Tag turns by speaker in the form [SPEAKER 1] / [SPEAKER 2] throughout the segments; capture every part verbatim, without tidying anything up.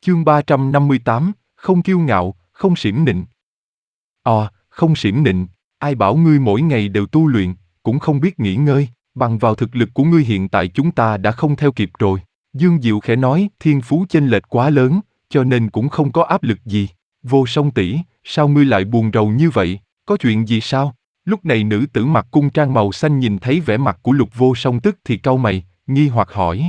[SPEAKER 1] Chương ba trăm năm mươi tám, không kiêu ngạo, không xiểm nịnh. Ồ, không xiểm nịnh, ai bảo ngươi mỗi ngày đều tu luyện, cũng không biết nghỉ ngơi, bằng vào thực lực của ngươi hiện tại chúng ta đã không theo kịp rồi. Dương Diệu khẽ nói, thiên phú chênh lệch quá lớn, cho nên cũng không có áp lực gì. Vô Song tỷ, sao ngươi lại buồn rầu như vậy, có chuyện gì sao? Lúc này nữ tử mặc cung trang màu xanh nhìn thấy vẻ mặt của Lục Vô Song tức thì cau mày, nghi hoặc hỏi.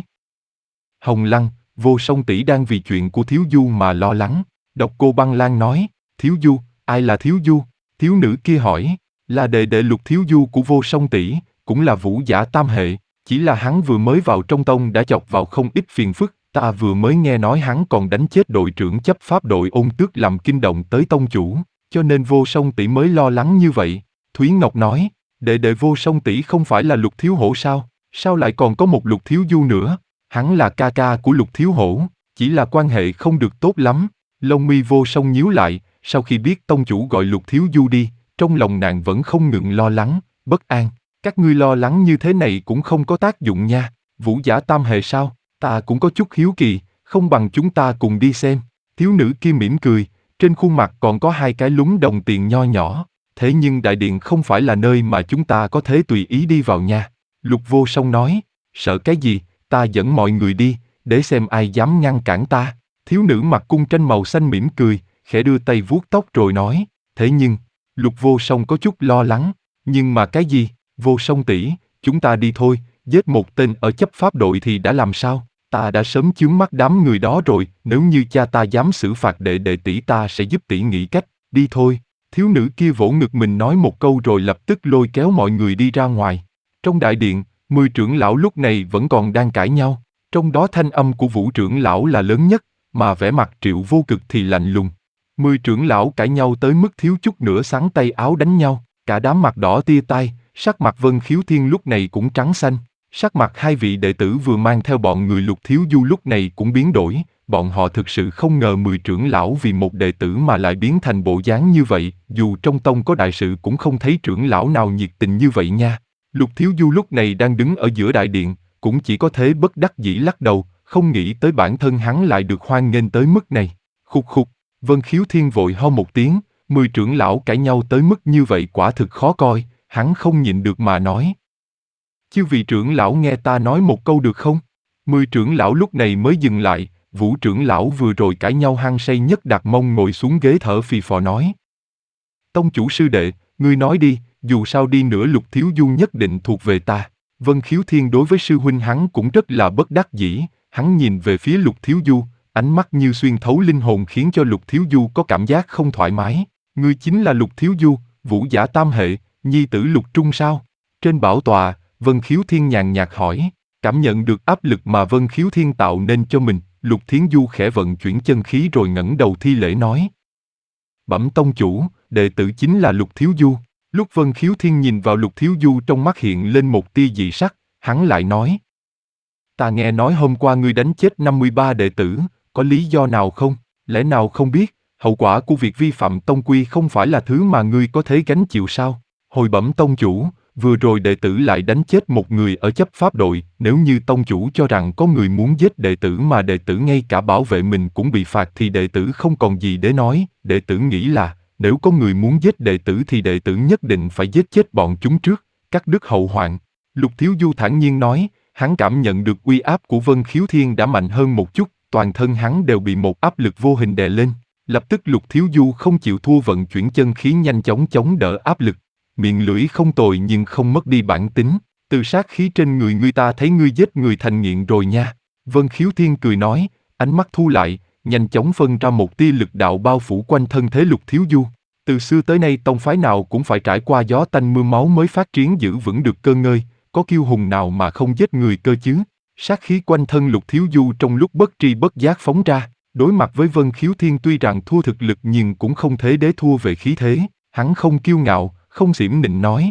[SPEAKER 1] Hồng Lăng, Vô Song tỷ đang vì chuyện của Thiếu Du mà lo lắng. Độc Cô Băng Lan nói, Thiếu Du, ai là Thiếu Du? Thiếu nữ kia hỏi, là đệ đệ Lục Thiếu Du của Vô Song tỷ, cũng là vũ giả tam hệ, chỉ là hắn vừa mới vào trong tông đã chọc vào không ít phiền phức, ta vừa mới nghe nói hắn còn đánh chết đội trưởng chấp pháp đội Ôn Tước làm kinh động tới tông chủ, cho nên Vô Song tỷ mới lo lắng như vậy. Thúy Ngọc nói, đệ đệ Vô Song tỷ không phải là Lục Thiếu Hổ sao? Sao lại còn có một Lục Thiếu Du nữa? Hắn là ca ca của Lục Thiếu Hổ, chỉ là quan hệ không được tốt lắm. Lông mi Vô Song nhíu lại, sau khi biết tông chủ gọi Lục Thiếu Du đi, trong lòng nàng vẫn không ngừng lo lắng, bất an. Các ngươi lo lắng như thế này cũng không có tác dụng nha. Vũ giả tam hệ sao? Ta cũng có chút hiếu kỳ, không bằng chúng ta cùng đi xem. Thiếu nữ kia mỉm cười, trên khuôn mặt còn có hai cái lúm đồng tiền nho nhỏ. Thế nhưng đại điện không phải là nơi mà chúng ta có thể tùy ý đi vào nha. Lục Vô Song nói, sợ cái gì, ta dẫn mọi người đi, để xem ai dám ngăn cản ta. Thiếu nữ mặc cung tranh màu xanh mỉm cười, khẽ đưa tay vuốt tóc rồi nói, thế nhưng, Lục Vô Song có chút lo lắng, nhưng mà cái gì, Vô Song tỷ, chúng ta đi thôi, giết một tên ở chấp pháp đội thì đã làm sao, ta đã sớm chướng mắt đám người đó rồi, nếu như cha ta dám xử phạt đệ đệ tỷ ta sẽ giúp tỷ nghĩ cách, đi thôi. Thiếu nữ kia vỗ ngực mình nói một câu rồi lập tức lôi kéo mọi người đi ra ngoài. Trong đại điện, mười trưởng lão lúc này vẫn còn đang cãi nhau, trong đó thanh âm của Vũ trưởng lão là lớn nhất, mà vẻ mặt Triệu Vô Cực thì lạnh lùng. Mười trưởng lão cãi nhau tới mức thiếu chút nữa xắn tay áo đánh nhau, cả đám mặt đỏ tia tai, sắc mặt Vân Khiếu Thiên lúc này cũng trắng xanh. Sắc mặt hai vị đệ tử vừa mang theo bọn người Lục Thiếu Du lúc này cũng biến đổi, bọn họ thực sự không ngờ mười trưởng lão vì một đệ tử mà lại biến thành bộ dáng như vậy, dù trong tông có đại sự cũng không thấy trưởng lão nào nhiệt tình như vậy nha. Lục Thiếu Du lúc này đang đứng ở giữa đại điện, cũng chỉ có thế bất đắc dĩ lắc đầu, không nghĩ tới bản thân hắn lại được hoan nghênh tới mức này. Khục khục, Vân Khiếu Thiên vội ho một tiếng, mười trưởng lão cãi nhau tới mức như vậy quả thực khó coi, hắn không nhịn được mà nói. Chư vị trưởng lão nghe ta nói một câu được không? Mười trưởng lão lúc này mới dừng lại, Vũ trưởng lão vừa rồi cãi nhau hăng say nhất đặt mông ngồi xuống ghế thở phì phò nói. Tông chủ sư đệ, ngươi nói đi, dù sao đi nữa Lục Thiếu Du nhất định thuộc về ta. Vân Khiếu Thiên đối với sư huynh hắn cũng rất là bất đắc dĩ, hắn nhìn về phía Lục Thiếu Du, ánh mắt như xuyên thấu linh hồn khiến cho Lục Thiếu Du có cảm giác không thoải mái. Ngươi chính là Lục Thiếu Du, vũ giả tam hệ, nhi tử Lục Trung sao? Trên bảo tọa, Vân Khiếu Thiên nhàn nhạt hỏi, cảm nhận được áp lực mà Vân Khiếu Thiên tạo nên cho mình, Lục Thiến Du khẽ vận chuyển chân khí rồi ngẩng đầu thi lễ nói. Bẩm tông chủ, đệ tử chính là Lục Thiếu Du. Lúc Vân Khiếu Thiên nhìn vào Lục Thiếu Du trong mắt hiện lên một tia dị sắc, hắn lại nói. Ta nghe nói hôm qua ngươi đánh chết năm mươi ba đệ tử, có lý do nào không? Lẽ nào không biết, hậu quả của việc vi phạm tông quy không phải là thứ mà ngươi có thể gánh chịu sao? Hồi bẩm tông chủ, vừa rồi đệ tử lại đánh chết một người ở chấp pháp đội, nếu như tông chủ cho rằng có người muốn giết đệ tử mà đệ tử ngay cả bảo vệ mình cũng bị phạt thì đệ tử không còn gì để nói, đệ tử nghĩ là, nếu có người muốn giết đệ tử thì đệ tử nhất định phải giết chết bọn chúng trước, cắt đứt hậu hoạn. Lục Thiếu Du thản nhiên nói, hắn cảm nhận được uy áp của Vân Khiếu Thiên đã mạnh hơn một chút, toàn thân hắn đều bị một áp lực vô hình đè lên. Lập tức Lục Thiếu Du không chịu thua vận chuyển chân khí nhanh chóng chống đỡ áp lực. Miệng lưỡi không tồi nhưng không mất đi bản tính, từ sát khí trên người ngươi ta thấy ngươi giết người thành nghiện rồi nha. Vân Khiếu Thiên cười nói, ánh mắt thu lại, nhanh chóng phân ra một tia lực đạo bao phủ quanh thân thế Lục Thiếu Du. Từ xưa tới nay tông phái nào cũng phải trải qua gió tanh mưa máu mới phát triển giữ vững được cơ ngơi, có kiêu hùng nào mà không giết người cơ chứ. Sát khí quanh thân Lục Thiếu Du trong lúc bất tri bất giác phóng ra, đối mặt với Vân Khiếu Thiên tuy rằng thua thực lực nhưng cũng không thể để thua về khí thế, hắn không kiêu ngạo, không xiểm nịnh nói.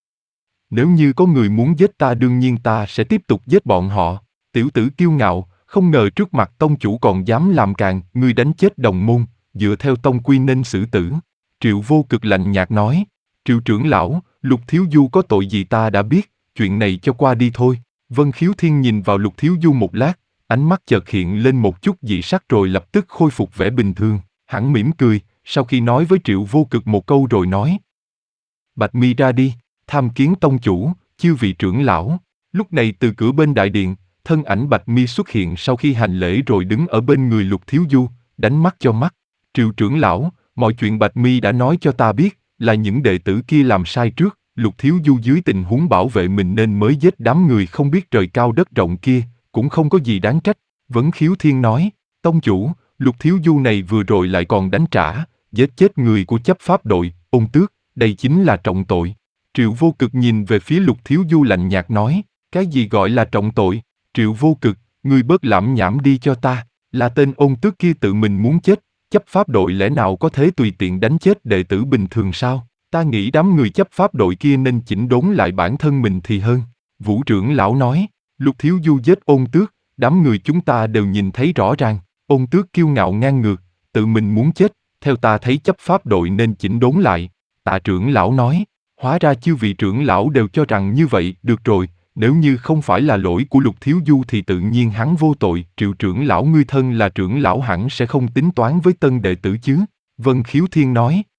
[SPEAKER 1] Nếu như có người muốn giết ta đương nhiên ta sẽ tiếp tục giết bọn họ. Tiểu tử kiêu ngạo, không ngờ trước mặt tông chủ còn dám làm càn, ngươi đánh chết đồng môn, dựa theo tông quy nên xử tử. Triệu Vô Cực lạnh nhạt nói, Triệu trưởng lão, Lục Thiếu Du có tội gì ta đã biết, chuyện này cho qua đi thôi. Vân Khiếu Thiên nhìn vào Lục Thiếu Du một lát, ánh mắt chợt hiện lên một chút dị sắc rồi lập tức khôi phục vẻ bình thường. Hắn mỉm cười, sau khi nói với Triệu Vô Cực một câu rồi nói: Bạch Mi ra đi, tham kiến tông chủ, chư vị trưởng lão. Lúc này từ cửa bên đại điện, thân ảnh Bạch Mi xuất hiện sau khi hành lễ rồi đứng ở bên người Lục Thiếu Du, đánh mắt cho mắt. Triệu trưởng lão, mọi chuyện Bạch Mi đã nói cho ta biết, là những đệ tử kia làm sai trước, Lục Thiếu Du dưới tình huống bảo vệ mình nên mới giết đám người không biết trời cao đất rộng kia, cũng không có gì đáng trách. Vấn Khiếu Thiên nói: Tông chủ, Lục Thiếu Du này vừa rồi lại còn đánh trả, giết chết người của chấp pháp đội, Ôn Tước, đây chính là trọng tội. Triệu Vô Cực nhìn về phía Lục Thiếu Du lạnh nhạt nói: Cái gì gọi là trọng tội? Triệu Vô Cực, ngươi bớt lẩm nhẩm đi cho ta, là tên Ôn Tước kia tự mình muốn chết, chấp pháp đội lẽ nào có thể tùy tiện đánh chết đệ tử bình thường sao? Ta nghĩ đám người chấp pháp đội kia nên chỉnh đốn lại bản thân mình thì hơn. Vũ trưởng lão nói: Lục Thiếu Du giết Ôn Tước, đám người chúng ta đều nhìn thấy rõ ràng. Ôn Tước kiêu ngạo ngang ngược, tự mình muốn chết, theo ta thấy chấp pháp đội nên chỉnh đốn lại. Tạ trưởng lão nói: Hóa ra chư vị trưởng lão đều cho rằng như vậy, được rồi, nếu như không phải là lỗi của Lục Thiếu Du thì tự nhiên hắn vô tội. Triệu trưởng lão ngươi thân là trưởng lão hẳn sẽ không tính toán với tân đệ tử chứ? Vân Khiếu Thiên nói: